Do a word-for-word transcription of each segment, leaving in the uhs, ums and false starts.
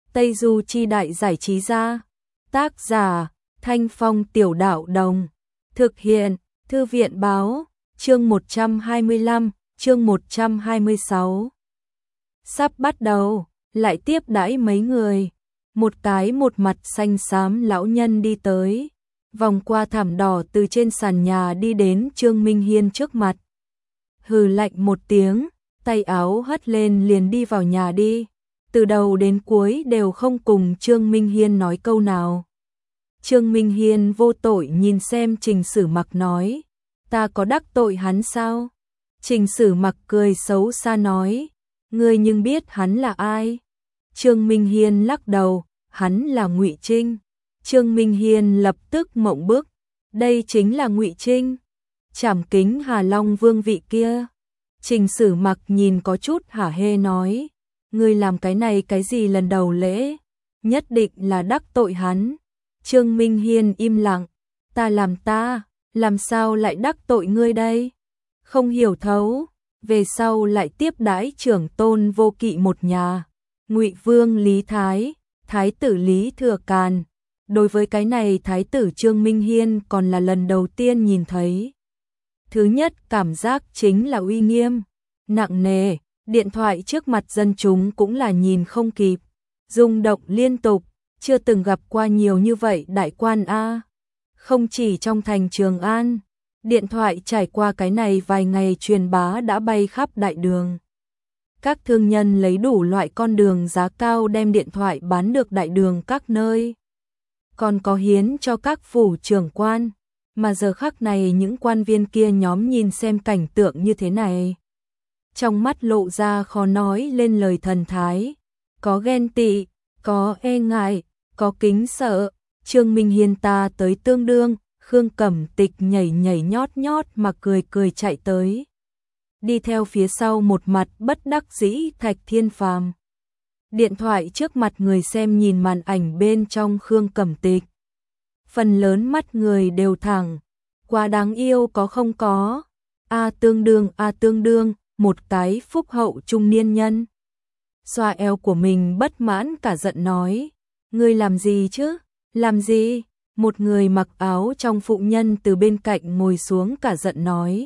Tây Du Chi Đại Giải Trí Gia. Tác giả Thanh Phong Tiểu Đạo Đồng. Thực hiện Thư viện Báo. Chương một trăm hai mươi lăm, chương một trăm hai mươi sáu. Sắp bắt đầu, lại tiếp đãi mấy người. Một cái một mặt xanh xám lão nhân đi tới, vòng qua thảm đỏ từ trên sàn nhà đi đến Trương Minh Hiên trước mặt. Hừ lạnh một tiếng, tay áo hất lên liền đi vào nhà đi. Từ đầu đến cuối đều không cùng Trương Minh Hiên nói câu nào. Trương Minh Hiên vô tội nhìn xem Trình Sử Mặc nói, ta có đắc tội hắn sao? Trình Sử Mặc cười xấu xa nói, ngươi nhưng biết hắn là ai? Trương Minh Hiên lắc đầu, hắn là Ngụy Trinh. Trương Minh Hiên lập tức mộng bức, đây chính là Ngụy Trinh, Trảm Kính Hà Long Vương vị kia. Trình Sử Mặc nhìn có chút hả hê nói, ngươi làm cái này cái gì lần đầu lễ, nhất định là đắc tội hắn. Trương Minh Hiên im lặng, ta làm ta, làm sao lại đắc tội ngươi đây? Không hiểu thấu, về sau lại tiếp đãi trưởng tôn Vô Kỵ một nhà, Ngụy Vương Lý Thái, Thái tử Lý Thừa Càn. Đối với cái này Thái tử Trương Minh Hiên còn là lần đầu tiên nhìn thấy. Thứ nhất cảm giác chính là uy nghiêm, nặng nề, điện thoại trước mặt dân chúng cũng là nhìn không kịp, rung động liên tục, chưa từng gặp qua nhiều như vậy đại quan a. Không chỉ trong thành Trường An, điện thoại trải qua cái này vài ngày truyền bá đã bay khắp đại đường. Các thương nhân lấy đủ loại con đường giá cao đem điện thoại bán được đại đường các nơi. Còn có hiến cho các phủ trưởng quan, mà giờ khắc này những quan viên kia nhóm nhìn xem cảnh tượng như thế này. Trong mắt lộ ra khó nói lên lời thần thái, có ghen tị, có e ngại, có kính sợ. Trương Minh Hiên ta tới tương đương, Khương Cẩm Tịch nhảy nhảy nhót nhót mà cười cười chạy tới. Đi theo phía sau một mặt bất đắc dĩ Thạch Thiên Phàm. Điện thoại trước mặt người xem nhìn màn ảnh bên trong Khương Cẩm Tịch. Phần lớn mắt người đều thẳng, quá đáng yêu có không có. A tương đương a tương đương, một cái phúc hậu trung niên nhân. Xoa eo của mình bất mãn cả giận nói, ngươi làm gì chứ? Làm gì? Một người mặc áo trong phụ nhân từ bên cạnh ngồi xuống cả giận nói.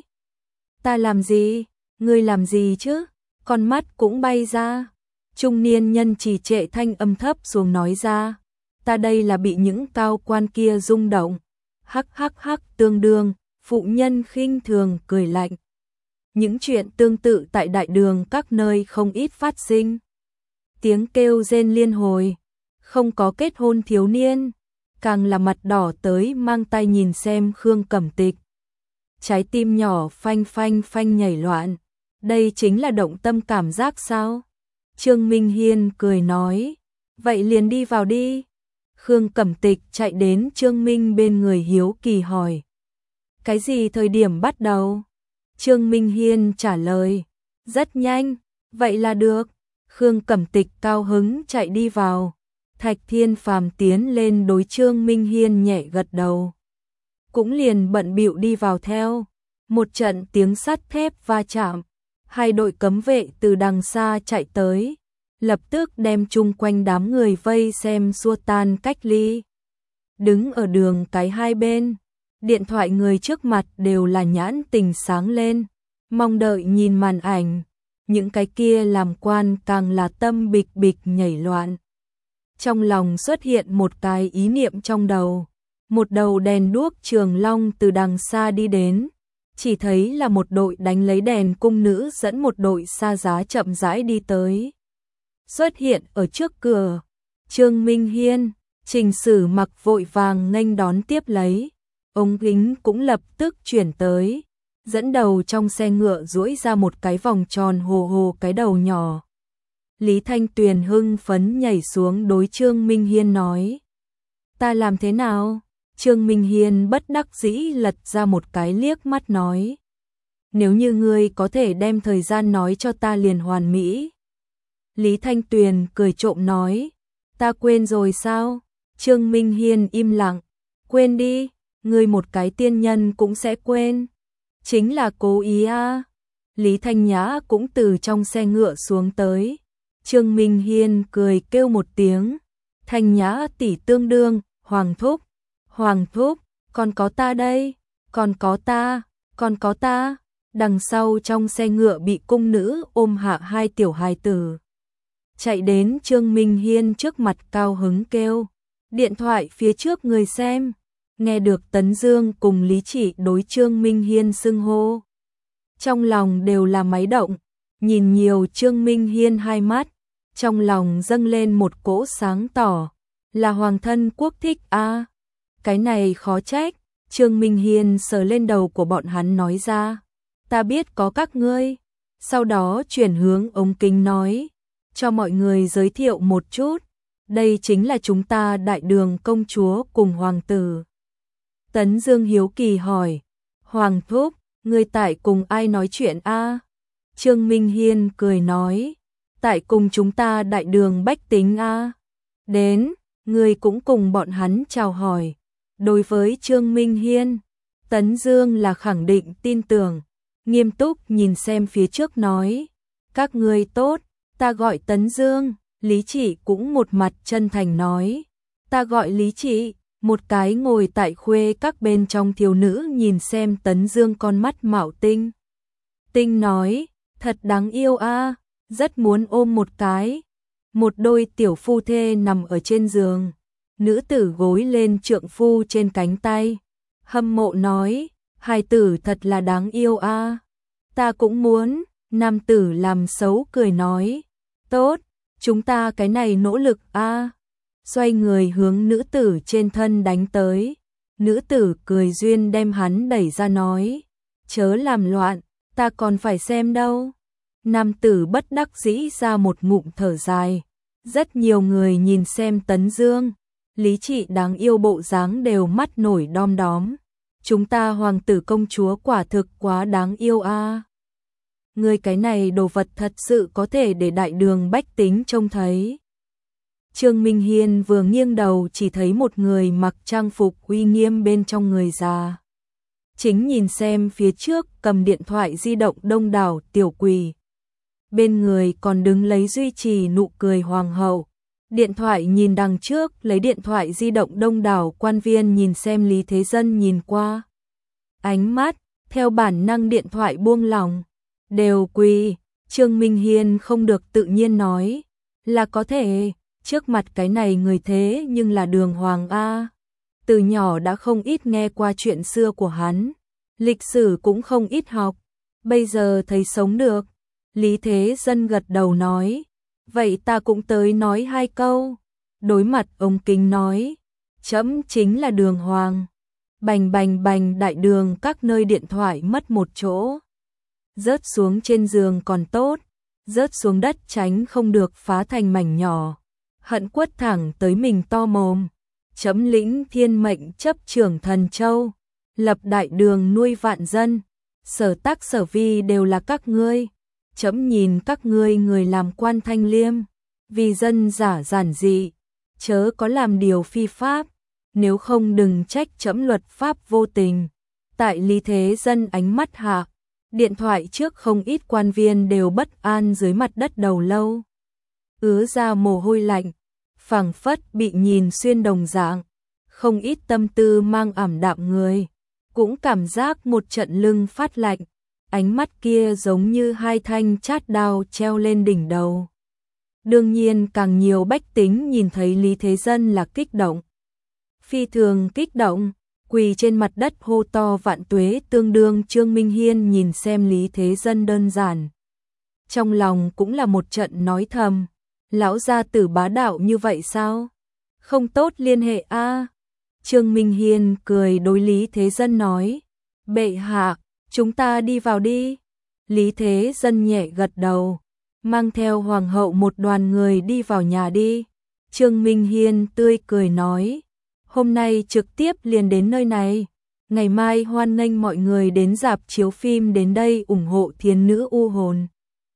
Ta làm gì? Ngươi làm gì chứ? Con mắt cũng bay ra. Trung niên nhân trì trệ thanh âm thấp xuống nói ra. Ta đây là bị những cao quan kia rung động. Hắc hắc hắc tương đương, phụ nhân khinh thường cười lạnh. Những chuyện tương tự tại đại đường các nơi không ít phát sinh. Tiếng kêu rên liên hồi, không có kết hôn thiếu niên, càng là mặt đỏ tới mang tay nhìn xem Khương Cẩm Tịch. Trái tim nhỏ phanh phanh phanh nhảy loạn, đây chính là động tâm cảm giác sao? Trương Minh Hiên cười nói, vậy liền đi vào đi. Khương Cẩm Tịch chạy đến Trương Minh bên người hiếu kỳ hỏi, cái gì thời điểm bắt đầu? Trương Minh Hiên trả lời, rất nhanh, vậy là được. Khương Cẩm Tịch cao hứng chạy đi vào. Thạch Thiên Phàm tiến lên đối Trương Minh Hiên nhẹ gật đầu, cũng liền bận bịu đi vào theo. Một trận tiếng sắt thép va chạm, hai đội cấm vệ từ đằng xa chạy tới, lập tức đem chung quanh đám người vây xem xua tan cách ly. Đứng ở đường cái hai bên, điện thoại người trước mặt đều là nhãn tình sáng lên, mong đợi nhìn màn ảnh. Những cái kia làm quan càng là tâm bịch bịch nhảy loạn. Trong lòng xuất hiện một cái ý niệm trong đầu. Một đầu đèn đuốc trường long từ đằng xa đi đến. Chỉ thấy là một đội đánh lấy đèn cung nữ dẫn một đội xa giá chậm rãi đi tới. Xuất hiện ở trước cửa. Trương Minh Hiên, Trình Sử Mặc vội vàng nghênh đón tiếp lấy. Ống kính cũng lập tức chuyển tới. Dẫn đầu trong xe ngựa duỗi ra một cái vòng tròn hồ hồ cái đầu nhỏ. Lý Thanh Tuyền hưng phấn nhảy xuống đối Trương Minh Hiên nói, ta làm thế nào? Trương Minh Hiên bất đắc dĩ lật ra một cái liếc mắt nói, nếu như ngươi có thể đem thời gian nói cho ta liền hoàn mỹ. Lý Thanh Tuyền cười trộm nói, ta quên rồi sao? Trương Minh Hiên im lặng, quên đi, ngươi một cái tiên nhân cũng sẽ quên. Chính là cố ý a. À. Lý Thanh Nhã cũng từ trong xe ngựa xuống tới, Trương Minh Hiên cười kêu một tiếng, Thanh Nhã tỷ tương đương, Hoàng thúc, Hoàng thúc, còn có ta đây, còn có ta, còn có ta. Đằng sau trong xe ngựa bị cung nữ ôm hạ hai tiểu hài tử. Chạy đến Trương Minh Hiên trước mặt cao hứng kêu, điện thoại phía trước người xem. Nghe được Tấn Dương cùng Lý Chỉ đối Trương Minh Hiên xưng hô. Trong lòng đều là máy động, nhìn nhiều Trương Minh Hiên hai mắt, trong lòng dâng lên một cỗ sáng tỏ, là hoàng thân quốc thích a. À, cái này khó trách. Trương Minh Hiên sờ lên đầu của bọn hắn nói ra, ta biết có các ngươi. Sau đó chuyển hướng ống kính nói, cho mọi người giới thiệu một chút, đây chính là chúng ta đại đường công chúa cùng hoàng tử. Tấn Dương hiếu kỳ hỏi, Hoàng thúc, ngươi tại cùng ai nói chuyện a? À? Trương Minh Hiên cười nói, tại cùng chúng ta đại đường bách tính a. À? Đến, ngươi cũng cùng bọn hắn chào hỏi. Đối với Trương Minh Hiên, Tấn Dương là khẳng định tin tưởng, nghiêm túc nhìn xem phía trước nói, các ngươi tốt, ta gọi Tấn Dương. Lý Chỉ cũng một mặt chân thành nói, ta gọi Lý Chỉ. Một cái ngồi tại khuê các bên trong thiếu nữ nhìn xem Tấn Dương con mắt mạo tinh. Tinh nói, thật đáng yêu a, à, rất muốn ôm một cái. Một đôi tiểu phu thê nằm ở trên giường, nữ tử gối lên trượng phu trên cánh tay. Hâm mộ nói, hài tử thật là đáng yêu a, à. Ta cũng muốn. Nam tử làm xấu cười nói, tốt, chúng ta cái này nỗ lực a. À. Xoay người hướng nữ tử trên thân đánh tới. Nữ tử cười duyên đem hắn đẩy ra nói, chớ làm loạn, ta còn phải xem đâu. Nam tử bất đắc dĩ ra một ngụm thở dài. Rất nhiều người nhìn xem Tấn Dương, Lý Trị đáng yêu bộ dáng đều mắt nổi đom đóm. Chúng ta hoàng tử công chúa quả thực quá đáng yêu a. À. Người cái này đồ vật thật sự có thể để đại đường bách tính trông thấy. Trương Minh Hiên vừa nghiêng đầu chỉ thấy một người mặc trang phục uy nghiêm bên trong người già. Chính nhìn xem phía trước cầm điện thoại di động đông đảo tiểu quỳ. Bên người còn đứng lấy duy trì nụ cười hoàng hậu. Điện thoại nhìn đằng trước lấy điện thoại di động đông đảo quan viên nhìn xem Lý Thế Dân nhìn qua. Ánh mắt, theo bản năng điện thoại buông lỏng. Đều quỳ, Trương Minh Hiên không được tự nhiên nói. Là có thể, trước mặt cái này người thế nhưng là đường hoàng A. Từ nhỏ đã không ít nghe qua chuyện xưa của hắn. Lịch sử cũng không ít học. Bây giờ thấy sống được. Lý Thế Dân gật đầu nói. Vậy ta cũng tới nói hai câu. Đối mặt ông kính nói. Trẫm chính là đường hoàng. Bành bành bành đại đường các nơi điện thoại mất một chỗ. Rớt xuống trên giường còn tốt. Rớt xuống đất tránh không được phá thành mảnh nhỏ. Hận quất thẳng tới mình to mồm. Chấm lĩnh thiên mệnh chấp trưởng thần châu. Lập đại đường nuôi vạn dân. Sở tác sở vi đều là các ngươi. Chấm nhìn các ngươi người làm quan thanh liêm. Vì dân giả giản dị. Chớ có làm điều phi pháp. Nếu không đừng trách chấm luật pháp vô tình. Tại Lý Thế Dân ánh mắt hạ. Điện thoại trước không ít quan viên đều bất an dưới mặt đất đầu lâu. Ứa ra mồ hôi lạnh. Phảng phất bị nhìn xuyên đồng dạng. Không ít tâm tư mang ảm đạm người. Cũng cảm giác một trận lưng phát lạnh. Ánh mắt kia giống như hai thanh chát đao treo lên đỉnh đầu. Đương nhiên càng nhiều bách tính nhìn thấy Lý Thế Dân là kích động. Phi thường kích động, quỳ trên mặt đất hô to vạn tuế tương đương. Trương Minh Hiên nhìn xem Lý Thế Dân đơn giản. Trong lòng cũng là một trận nói thầm. Lão gia tử bá đạo như vậy sao? Không tốt liên hệ a. À. Trương Minh Hiên cười đối Lý Thế Dân nói. Bệ hạ, chúng ta đi vào đi. Lý Thế Dân nhẹ gật đầu. Mang theo hoàng hậu một đoàn người đi vào nhà đi. Trương Minh Hiên tươi cười nói. Hôm nay trực tiếp liền đến nơi này. Ngày mai hoan nghênh mọi người đến rạp chiếu phim đến đây ủng hộ thiên nữ u hồn.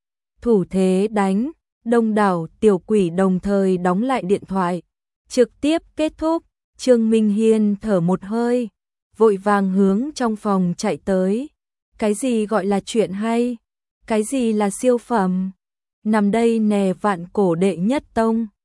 Thủ thế đánh. Đông đảo tiểu quỷ đồng thời đóng lại điện thoại. Trực tiếp kết thúc. Trương Minh Hiên thở một hơi. Vội vàng hướng trong phòng chạy tới. Cái gì gọi là chuyện hay? Cái gì là siêu phẩm? nằm đây nè vạn cổ đệ nhất tông.